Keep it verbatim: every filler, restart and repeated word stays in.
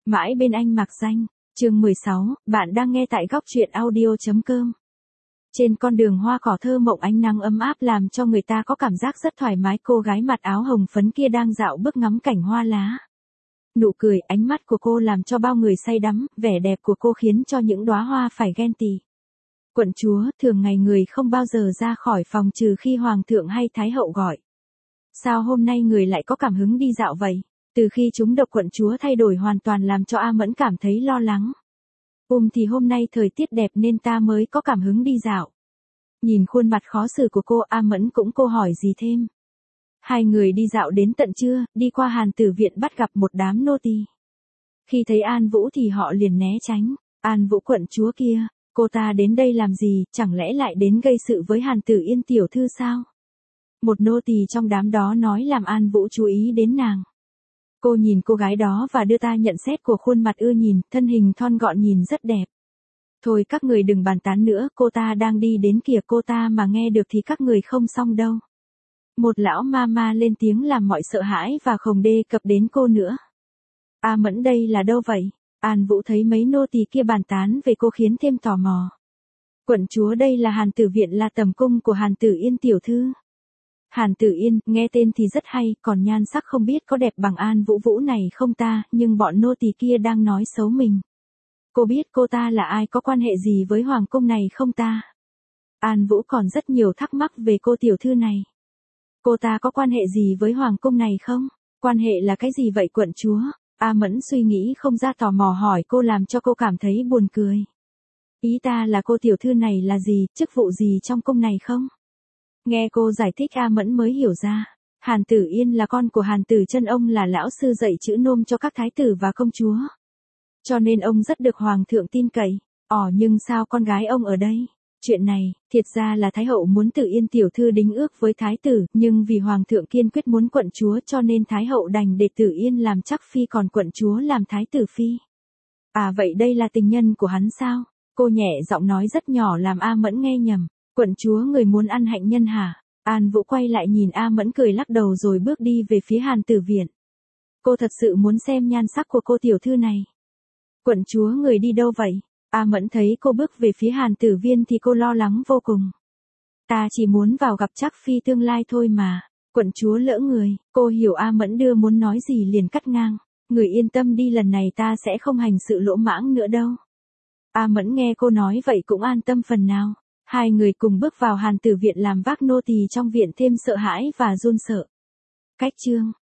Mãi bên anh mặc danh, chương mười sáu, bạn đang nghe tại góc truyện audio.com. Trên con đường hoa cỏ thơ mộng ánh nắng ấm áp làm cho người ta có cảm giác rất thoải mái. Cô gái mặc áo hồng phấn kia đang dạo bước ngắm cảnh hoa lá. Nụ cười, ánh mắt của cô làm cho bao người say đắm, vẻ đẹp của cô khiến cho những đóa hoa phải ghen tị. Quận chúa, thường ngày người không bao giờ ra khỏi phòng trừ khi hoàng thượng hay thái hậu gọi. Sao hôm nay người lại có cảm hứng đi dạo vậy? Từ khi chúng độc quận chúa thay đổi hoàn toàn làm cho A Mẫn cảm thấy lo lắng. Ừm thì hôm nay thời tiết đẹp nên ta mới có cảm hứng đi dạo. Nhìn khuôn mặt khó xử của cô, A Mẫn cũng cô hỏi gì thêm. Hai người đi dạo đến tận trưa, đi qua Hàn Tử Viện bắt gặp một đám nô tỳ. Khi thấy An Vũ thì họ liền né tránh. An Vũ quận chúa kia, cô ta đến đây làm gì, chẳng lẽ lại đến gây sự với Hàn Tử Yên tiểu thư sao? Một nô tỳ trong đám đó nói làm An Vũ chú ý đến nàng. Cô nhìn cô gái đó và đưa ta nhận xét của khuôn mặt ưa nhìn, thân hình thon gọn nhìn rất đẹp. Thôi các người đừng bàn tán nữa, cô ta đang đi đến kìa, cô ta mà nghe được thì các người không xong đâu. Một lão ma ma lên tiếng làm mọi sợ hãi và không đề cập đến cô nữa. A Mẫn đây là đâu vậy? An Vũ thấy mấy nô tỳ kia bàn tán về cô khiến thêm tò mò. Quận chúa đây là Hàn Tử Viện, là tầm cung của Hàn Tử Yên tiểu thư. Hàn Tử Yên, nghe tên thì rất hay, còn nhan sắc không biết có đẹp bằng An Vũ Vũ này không ta, nhưng bọn nô tỳ kia đang nói xấu mình. Cô biết cô ta là ai, có quan hệ gì với hoàng cung này không ta? An Vũ còn rất nhiều thắc mắc về cô tiểu thư này. Cô ta có quan hệ gì với hoàng cung này không? Quan hệ là cái gì vậy quận chúa? A Mẫn suy nghĩ không ra, tò mò hỏi cô làm cho cô cảm thấy buồn cười. Ý ta là cô tiểu thư này là gì, chức vụ gì trong cung này không? Nghe cô giải thích A Mẫn mới hiểu ra. Hàn Tử Yên là con của Hàn Tử Chân, ông là lão sư dạy chữ nôm cho các thái tử và công chúa. Cho nên ông rất được hoàng thượng tin cậy. Ồ nhưng sao con gái ông ở đây? Chuyện này, thiệt ra là thái hậu muốn Tử Yên tiểu thư đính ước với thái tử, nhưng vì hoàng thượng kiên quyết muốn quận chúa cho nên thái hậu đành để Tử Yên làm chắc phi còn quận chúa làm thái tử phi. À vậy đây là tình nhân của hắn sao? Cô nhẹ giọng nói rất nhỏ làm A Mẫn nghe nhầm. Quận chúa người muốn ăn hạnh nhân hả? An Vũ quay lại nhìn A Mẫn cười lắc đầu rồi bước đi về phía Hàn Tử Viện. Cô thật sự muốn xem nhan sắc của cô tiểu thư này. Quận chúa người đi đâu vậy? A Mẫn thấy cô bước về phía Hàn Tử Viên thì cô lo lắng vô cùng. Ta chỉ muốn vào gặp chắc phi tương lai thôi mà. Quận chúa lỡ người, cô hiểu A Mẫn đưa muốn nói gì liền cắt ngang. Người yên tâm đi, lần này ta sẽ không hành sự lỗ mãng nữa đâu. A Mẫn nghe cô nói vậy cũng an tâm phần nào. Hai người cùng bước vào Hàn Tử Viện làm vác nô tỳ trong viện thêm sợ hãi và run sợ. Cách chương